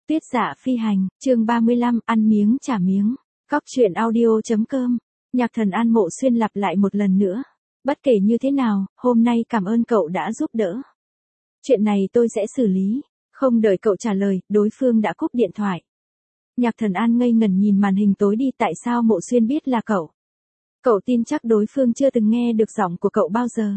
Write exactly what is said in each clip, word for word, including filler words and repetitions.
Tuyết Dạ Phi Hành, chương ba mươi lăm, ăn miếng trả miếng. Cóc truyện audio chấm com. Nhạc Thần An Mộ Xuyên lặp lại một lần nữa. Bất kể như thế nào, hôm nay cảm ơn cậu đã giúp đỡ. Chuyện này tôi sẽ xử lý. Không đợi cậu trả lời, đối phương đã cúp điện thoại. Nhạc Thần An ngây ngẩn nhìn màn hình tối đi, tại sao Mộ Xuyên biết là cậu? Cậu tin chắc đối phương chưa từng nghe được giọng của cậu bao giờ.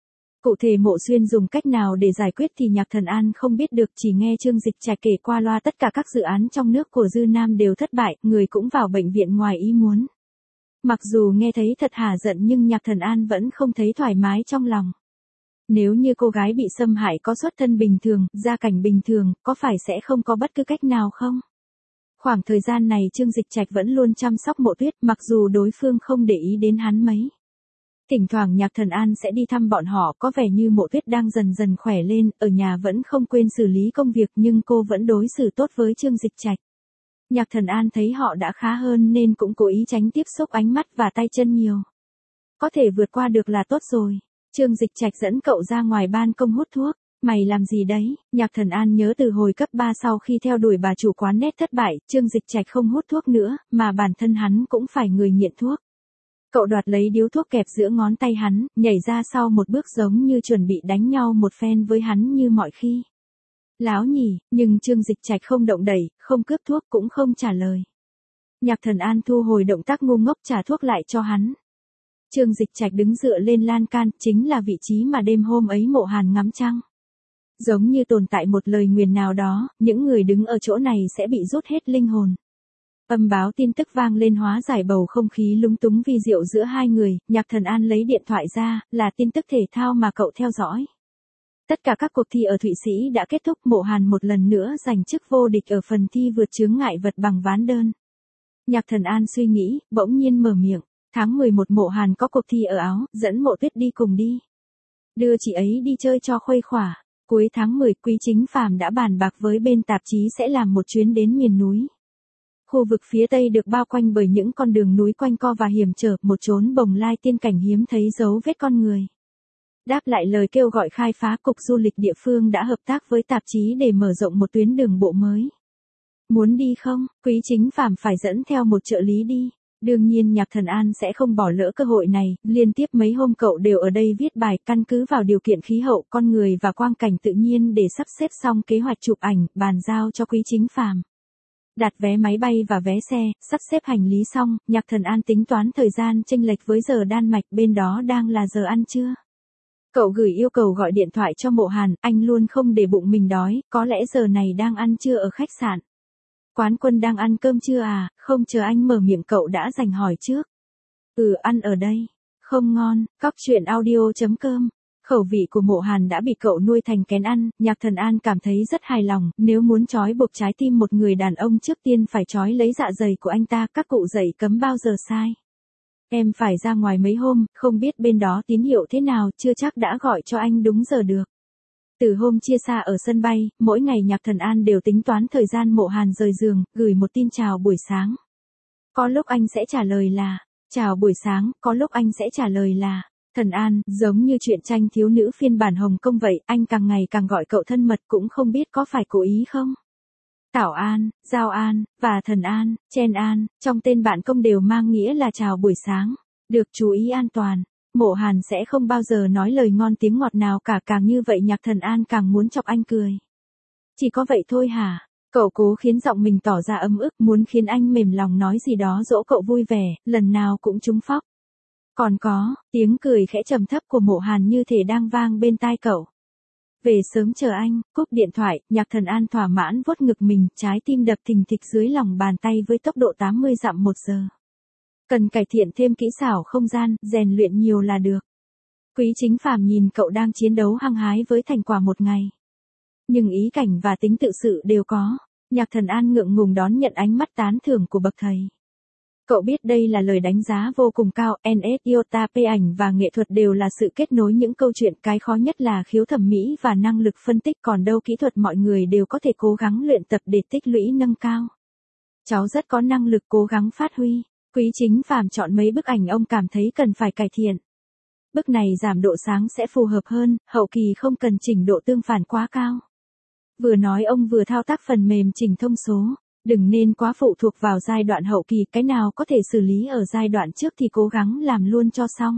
Cụ thể Mộ Xuyên dùng cách nào để giải quyết thì Nhạc Thần An không biết được, chỉ nghe Trương Dịch Trạch kể qua loa tất cả các dự án trong nước của Dư Nam đều thất bại, người cũng vào bệnh viện ngoài ý muốn. Mặc dù nghe thấy thật hả giận nhưng Nhạc Thần An vẫn không thấy thoải mái trong lòng. Nếu như cô gái bị xâm hại có xuất thân bình thường, gia cảnh bình thường, có phải sẽ không có bất cứ cách nào không? Khoảng thời gian này Trương Dịch Trạch vẫn luôn chăm sóc Mộ Tuyết, mặc dù đối phương không để ý đến hắn mấy. Thỉnh thoảng Nhạc Thần An sẽ đi thăm bọn họ, có vẻ như Mộ Tuyết đang dần dần khỏe lên, ở nhà vẫn không quên xử lý công việc nhưng cô vẫn đối xử tốt với Trương Dịch Trạch. Nhạc Thần An thấy họ đã khá hơn nên cũng cố ý tránh tiếp xúc ánh mắt và tay chân nhiều. Có thể vượt qua được là tốt rồi. Trương Dịch Trạch dẫn cậu ra ngoài ban công hút thuốc. Mày làm gì đấy? Nhạc Thần An nhớ từ hồi cấp ba sau khi theo đuổi bà chủ quán nét thất bại, Trương Dịch Trạch không hút thuốc nữa, mà bản thân hắn cũng phải người nghiện thuốc. Cậu đoạt lấy điếu thuốc kẹp giữa ngón tay hắn, nhảy ra sau một bước giống như chuẩn bị đánh nhau một phen với hắn như mọi khi. Láo nhỉ, nhưng Trương Dịch Trạch không động đẩy, không cướp thuốc cũng không trả lời. Nhạc Thần An thu hồi động tác ngu ngốc trả thuốc lại cho hắn. Trương Dịch Trạch đứng dựa lên lan can, chính là vị trí mà đêm hôm ấy Mộ Hàn ngắm trăng. Giống như tồn tại một lời nguyền nào đó, những người đứng ở chỗ này sẽ bị rút hết linh hồn. Âm báo tin tức vang lên hóa giải bầu không khí lúng túng vi diệu giữa hai người, Nhạc Thần An lấy điện thoại ra, là tin tức thể thao mà cậu theo dõi. Tất cả các cuộc thi ở Thụy Sĩ đã kết thúc, Mộ Hàn một lần nữa giành chức vô địch ở phần thi vượt chướng ngại vật bằng ván đơn. Nhạc Thần An suy nghĩ, bỗng nhiên mở miệng, tháng mười một Mộ Hàn có cuộc thi ở Áo, dẫn Mộ Tuyết đi cùng đi. Đưa chị ấy đi chơi cho khuây khỏa. Cuối tháng mười, Quý Chính Phàm đã bàn bạc với bên tạp chí sẽ làm một chuyến đến miền núi. Khu vực phía Tây được bao quanh bởi những con đường núi quanh co và hiểm trở, một chốn bồng lai tiên cảnh hiếm thấy dấu vết con người. Đáp lại lời kêu gọi khai phá, Cục Du lịch địa phương đã hợp tác với tạp chí để mở rộng một tuyến đường bộ mới. Muốn đi không? Quý Chính Phàm phải dẫn theo một trợ lý đi. Đương nhiên Nhạc Thần An sẽ không bỏ lỡ cơ hội này, liên tiếp mấy hôm cậu đều ở đây viết bài, căn cứ vào điều kiện khí hậu, con người và quang cảnh tự nhiên để sắp xếp xong kế hoạch chụp ảnh, bàn giao cho Quý Chính Phàm. Đặt vé máy bay và vé xe, sắp xếp hành lý xong, Nhạc Thần An tính toán thời gian chênh lệch với giờ Đan Mạch, bên đó đang là giờ ăn trưa. Cậu gửi yêu cầu gọi điện thoại cho Mộ Hàn, anh luôn không để bụng mình đói, có lẽ giờ này đang ăn trưa ở khách sạn. Quán Quân đang ăn cơm chưa à? Không chờ anh mở miệng cậu đã giành hỏi trước. Ừ, ăn ở đây. Không ngon. Cóc truyện audio chấm com. Khẩu vị của Mộ Hàn đã bị cậu nuôi thành kén ăn, Nhạc Thần An cảm thấy rất hài lòng, nếu muốn trói buộc trái tim một người đàn ông trước tiên phải trói lấy dạ dày của anh ta, các cụ dạy cấm bao giờ sai. Em phải ra ngoài mấy hôm, không biết bên đó tín hiệu thế nào, chưa chắc đã gọi cho anh đúng giờ được. Từ hôm chia xa ở sân bay, mỗi ngày Nhạc Thần An đều tính toán thời gian Mộ Hàn rời giường, gửi một tin chào buổi sáng. Có lúc anh sẽ trả lời là, chào buổi sáng, có lúc anh sẽ trả lời là, Thần An, giống như truyện tranh thiếu nữ phiên bản Hồng Kông vậy, anh càng ngày càng gọi cậu thân mật, cũng không biết có phải cố ý không? Tảo An, Giao An, và Thần An, Chen An, trong tên bạn công đều mang nghĩa là chào buổi sáng. Được chú ý an toàn. Mộ Hàn sẽ không bao giờ nói lời ngon tiếng ngọt nào cả, càng như vậy Nhạc Thần An càng muốn chọc anh cười. Chỉ có vậy thôi hả? Cậu cố khiến giọng mình tỏ ra ấm ức, muốn khiến anh mềm lòng nói gì đó dỗ cậu vui vẻ, lần nào cũng trúng phóc. Còn có, tiếng cười khẽ trầm thấp của Mộ Hàn như thể đang vang bên tai cậu. Về sớm chờ anh, cúp điện thoại, Nhạc Thần An thỏa mãn vuốt ngực mình, trái tim đập thình thịch dưới lòng bàn tay với tốc độ tám mươi dặm một giờ. Cần cải thiện thêm kỹ xảo không gian, rèn luyện nhiều là được. Quý Chính Phàm nhìn cậu đang chiến đấu hăng hái với thành quả một ngày. Nhưng ý cảnh và tính tự sự đều có. Nhạc Thần An ngượng ngùng đón nhận ánh mắt tán thưởng của bậc thầy. Cậu biết đây là lời đánh giá vô cùng cao, en ét iota pê ảnh và nghệ thuật đều là sự kết nối những câu chuyện, cái khó nhất là khiếu thẩm mỹ và năng lực phân tích, còn đâu kỹ thuật mọi người đều có thể cố gắng luyện tập để tích lũy nâng cao. Cháu rất có năng lực cố gắng phát huy. Quý Chính Phàm chọn mấy bức ảnh ông cảm thấy cần phải cải thiện. Bức này giảm độ sáng sẽ phù hợp hơn, hậu kỳ không cần chỉnh độ tương phản quá cao. Vừa nói ông vừa thao tác phần mềm chỉnh thông số. Đừng nên quá phụ thuộc vào giai đoạn hậu kỳ, cái nào có thể xử lý ở giai đoạn trước thì cố gắng làm luôn cho xong.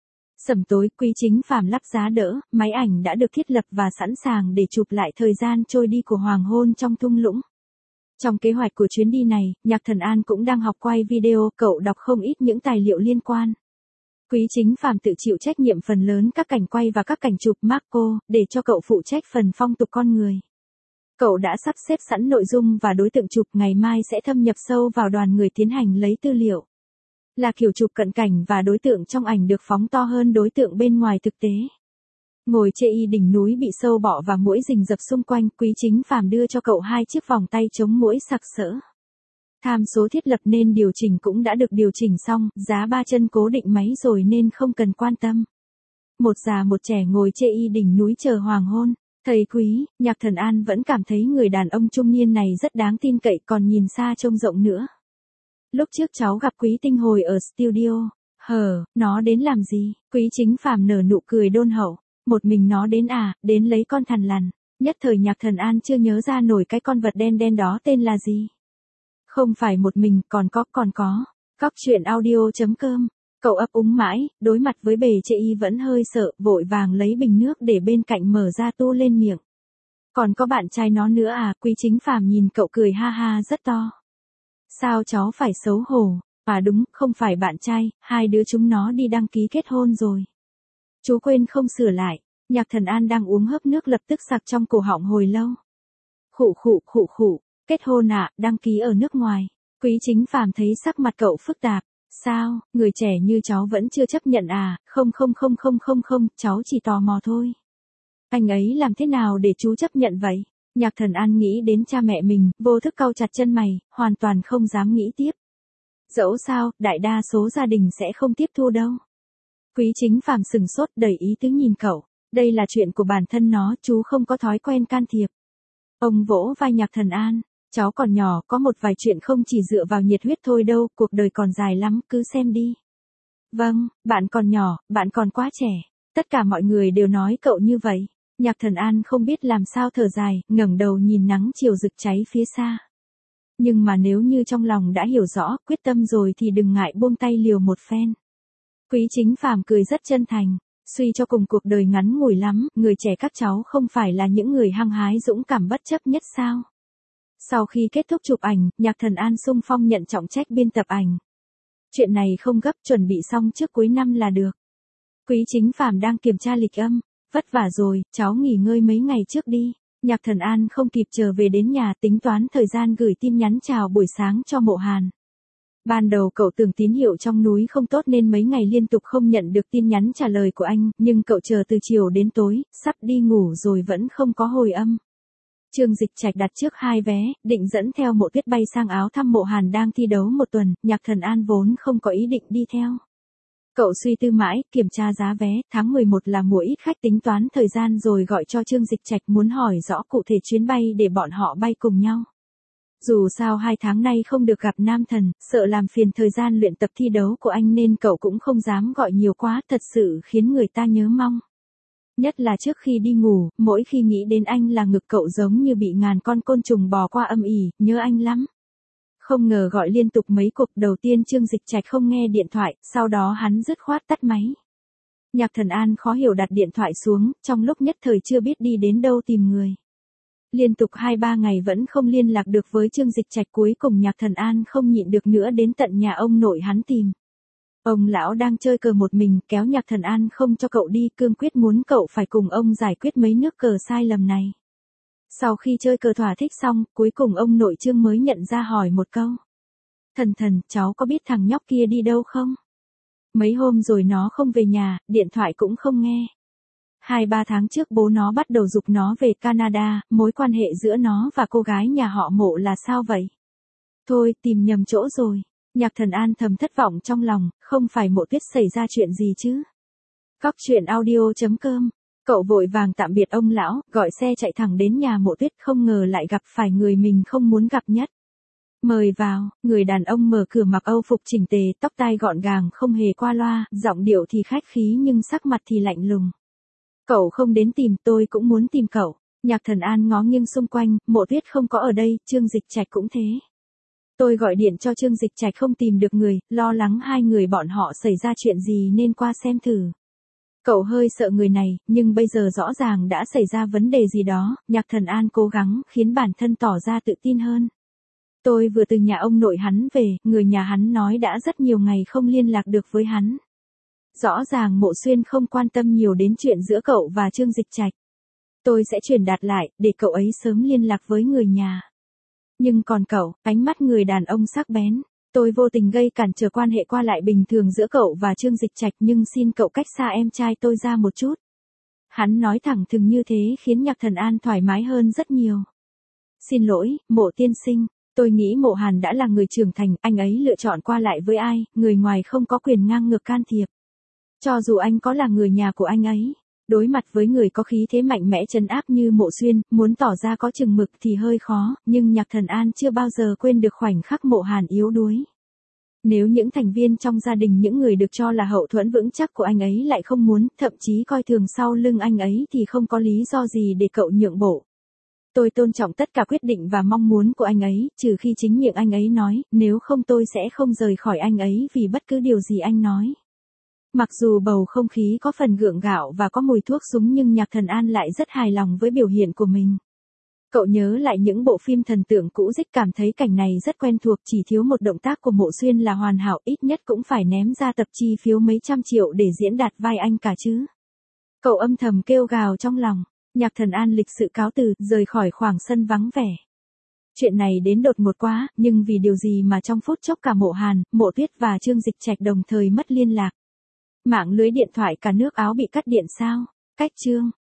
Sẩm tối, Quý Chính Phàm lắp giá đỡ, máy ảnh đã được thiết lập và sẵn sàng để chụp lại thời gian trôi đi của hoàng hôn trong thung lũng. Trong kế hoạch của chuyến đi này, Nhạc Thần An cũng đang học quay video, cậu đọc không ít những tài liệu liên quan. Quý Chính Phàm tự chịu trách nhiệm phần lớn các cảnh quay và các cảnh chụp macro, để cho cậu phụ trách phần phong tục con người. Cậu đã sắp xếp sẵn nội dung và đối tượng chụp, ngày mai sẽ thâm nhập sâu vào đoàn người tiến hành lấy tư liệu. Là kiểu chụp cận cảnh và đối tượng trong ảnh được phóng to hơn đối tượng bên ngoài thực tế. Ngồi chê y đỉnh núi bị sâu bọ và muỗi rình rập xung quanh, Quý Chính Phàm đưa cho cậu hai chiếc vòng tay chống muỗi sặc sỡ. Tham số thiết lập nên điều chỉnh cũng đã được điều chỉnh xong, giá ba chân cố định máy rồi nên không cần quan tâm. Một già một trẻ ngồi chê y đỉnh núi chờ hoàng hôn. Thầy Quý, Nhạc Thần An vẫn cảm thấy người đàn ông trung niên này rất đáng tin cậy, còn nhìn xa trông rộng nữa. Lúc trước cháu gặp Quý Tinh hồi ở studio. Hờ, nó đến làm gì? Quý Chính Phàm nở nụ cười đôn hậu. Một mình nó đến à, đến lấy con thằn lằn. Nhất thời Nhạc Thần An chưa nhớ ra nổi cái con vật đen đen đó tên là gì. Không phải một mình, còn có, còn có. Cóc truyện audio chấm com. Cậu ấp úng mãi, đối mặt với bề chê y vẫn hơi sợ, vội vàng lấy bình nước để bên cạnh mở ra tu lên miệng. Còn có bạn trai nó nữa à? Quý Chính Phàm nhìn cậu cười ha ha rất to. Sao cháu phải xấu hổ? À đúng, không phải bạn trai, hai đứa chúng nó đi đăng ký kết hôn rồi. Chú quên không sửa lại. Nhạc Thần An đang uống hớp nước lập tức sặc trong cổ họng hồi lâu. Khụ khụ khụ khụ, kết hôn à, đăng ký ở nước ngoài. Quý Chính Phàm thấy sắc mặt cậu phức tạp. Sao, người trẻ như cháu vẫn chưa chấp nhận à? Không không không không không không, cháu chỉ tò mò thôi. Anh ấy làm thế nào để chú chấp nhận vậy? Nhạc Thần An nghĩ đến cha mẹ mình, vô thức cau chặt chân mày, hoàn toàn không dám nghĩ tiếp. Dẫu sao, đại đa số gia đình sẽ không tiếp thu đâu. Quý Chính Phàm sừng sốt đầy ý tứ nhìn cậu. Đây là chuyện của bản thân nó, chú không có thói quen can thiệp. Ông vỗ vai Nhạc Thần An. Cháu còn nhỏ, có một vài chuyện không chỉ dựa vào nhiệt huyết thôi đâu, cuộc đời còn dài lắm, cứ xem đi. Vâng, bạn còn nhỏ, bạn còn quá trẻ. Tất cả mọi người đều nói cậu như vậy. Nhạc Thần An không biết làm sao thở dài, ngẩng đầu nhìn nắng chiều rực cháy phía xa. Nhưng mà nếu như trong lòng đã hiểu rõ, quyết tâm rồi thì đừng ngại buông tay liều một phen. Quý Chính Phàm cười rất chân thành. Suy cho cùng cuộc đời ngắn ngủi lắm, người trẻ các cháu không phải là những người hăng hái dũng cảm bất chấp nhất sao? Sau khi kết thúc chụp ảnh, Nhạc Thần An xung phong nhận trọng trách biên tập ảnh. Chuyện này không gấp, chuẩn bị xong trước cuối năm là được. Quý Chính Phàm đang kiểm tra lịch âm. Vất vả rồi, cháu nghỉ ngơi mấy ngày trước đi. Nhạc Thần An không kịp chờ về đến nhà, tính toán thời gian gửi tin nhắn chào buổi sáng cho Mộ Hàn. Ban đầu cậu tưởng tín hiệu trong núi không tốt nên mấy ngày liên tục không nhận được tin nhắn trả lời của anh, nhưng cậu chờ từ chiều đến tối, sắp đi ngủ rồi vẫn không có hồi âm. Trương Dịch Trạch đặt trước hai vé, định dẫn theo Mộ Tuyết bay sang Áo thăm Mộ Hàn đang thi đấu một tuần, Nhạc Thần An vốn không có ý định đi theo. Cậu suy tư mãi, kiểm tra giá vé, tháng mười một là mùa ít khách, tính toán thời gian rồi gọi cho Trương Dịch Trạch muốn hỏi rõ cụ thể chuyến bay để bọn họ bay cùng nhau. Dù sao hai tháng nay không được gặp nam thần, sợ làm phiền thời gian luyện tập thi đấu của anh nên cậu cũng không dám gọi nhiều quá, thật sự khiến người ta nhớ mong. Nhất là trước khi đi ngủ, mỗi khi nghĩ đến anh là ngực cậu giống như bị ngàn con côn trùng bò qua âm ỉ, nhớ anh lắm. Không ngờ gọi liên tục mấy cuộc, đầu tiên Trương Dịch Trạch không nghe điện thoại, sau đó hắn dứt khoát tắt máy. Nhạc Thần An khó hiểu đặt điện thoại xuống, trong lúc nhất thời chưa biết đi đến đâu tìm người. Liên tục hai ba ngày vẫn không liên lạc được với Trương Dịch Trạch, cuối cùng Nhạc Thần An không nhịn được nữa đến tận nhà ông nội hắn tìm. Ông lão đang chơi cờ một mình, kéo Nhạc Thần An không cho cậu đi, cương quyết muốn cậu phải cùng ông giải quyết mấy nước cờ sai lầm này. Sau khi chơi cờ thỏa thích xong, cuối cùng ông nội Trương mới nhận ra hỏi một câu. Thần thần, cháu có biết thằng nhóc kia đi đâu không? Mấy hôm rồi nó không về nhà, điện thoại cũng không nghe. Hai ba tháng trước bố nó bắt đầu giục nó về Canada, mối quan hệ giữa nó và cô gái nhà họ Mộ là sao vậy? Thôi, tìm nhầm chỗ rồi. Nhạc Thần An thầm thất vọng trong lòng, không phải Mộ Tuyết xảy ra chuyện gì chứ? Cóc truyện audio chấm com. Cậu vội vàng tạm biệt ông lão, gọi xe chạy thẳng đến nhà Mộ Tuyết, không ngờ lại gặp phải người mình không muốn gặp nhất. Mời vào, người đàn ông mở cửa mặc âu phục chỉnh tề, tóc tai gọn gàng không hề qua loa, giọng điệu thì khách khí nhưng sắc mặt thì lạnh lùng. Cậu không đến tìm, tôi cũng muốn tìm cậu. Nhạc Thần An ngó nghiêng xung quanh, Mộ Tuyết không có ở đây, Trương Dịch Trạch cũng thế. Tôi gọi điện cho Trương Dịch Trạch không tìm được người, lo lắng hai người bọn họ xảy ra chuyện gì nên qua xem thử. Cậu hơi sợ người này, nhưng bây giờ rõ ràng đã xảy ra vấn đề gì đó, Nhạc Thần An cố gắng khiến bản thân tỏ ra tự tin hơn. Tôi vừa từ nhà ông nội hắn về, người nhà hắn nói đã rất nhiều ngày không liên lạc được với hắn. Rõ ràng Mộ Xuyên không quan tâm nhiều đến chuyện giữa cậu và Trương Dịch Trạch. Tôi sẽ truyền đạt lại, để cậu ấy sớm liên lạc với người nhà. Nhưng còn cậu, ánh mắt người đàn ông sắc bén. Tôi vô tình gây cản trở quan hệ qua lại bình thường giữa cậu và Trương Dịch Trạch, nhưng xin cậu cách xa em trai tôi ra một chút. Hắn nói thẳng thừng như thế khiến Nhạc Thần An thoải mái hơn rất nhiều. Xin lỗi, Mộ tiên sinh, tôi nghĩ Mộ Hàn đã là người trưởng thành, anh ấy lựa chọn qua lại với ai, người ngoài không có quyền ngang ngược can thiệp. Cho dù anh có là người nhà của anh ấy, đối mặt với người có khí thế mạnh mẽ trấn áp như Mộ Xuyên, muốn tỏ ra có chừng mực thì hơi khó, nhưng Nhạc Thần An chưa bao giờ quên được khoảnh khắc Mộ Hàn yếu đuối. Nếu những thành viên trong gia đình, những người được cho là hậu thuẫn vững chắc của anh ấy lại không muốn, thậm chí coi thường sau lưng anh ấy thì không có lý do gì để cậu nhượng bộ. Tôi tôn trọng tất cả quyết định và mong muốn của anh ấy, trừ khi chính miệng anh ấy nói, nếu không tôi sẽ không rời khỏi anh ấy vì bất cứ điều gì anh nói. Mặc dù bầu không khí có phần gượng gạo và có mùi thuốc súng nhưng Nhạc Thần An lại rất hài lòng với biểu hiện của mình. Cậu nhớ lại những bộ phim thần tượng cũ dích, cảm thấy cảnh này rất quen thuộc, chỉ thiếu một động tác của Mộ Xuyên là hoàn hảo, ít nhất cũng phải ném ra tập chi phiếu mấy trăm triệu để diễn đạt vai anh cả chứ. Cậu âm thầm kêu gào trong lòng. Nhạc Thần An lịch sự cáo từ, rời khỏi khoảng sân vắng vẻ. Chuyện này đến đột ngột quá, nhưng vì điều gì mà trong phút chốc cả Mộ Hàn, Mộ Tuyết và Trương Dịch Trạch đồng thời mất liên lạc. Mạng lưới điện thoại cả nước Áo bị cắt điện sao? Cách chương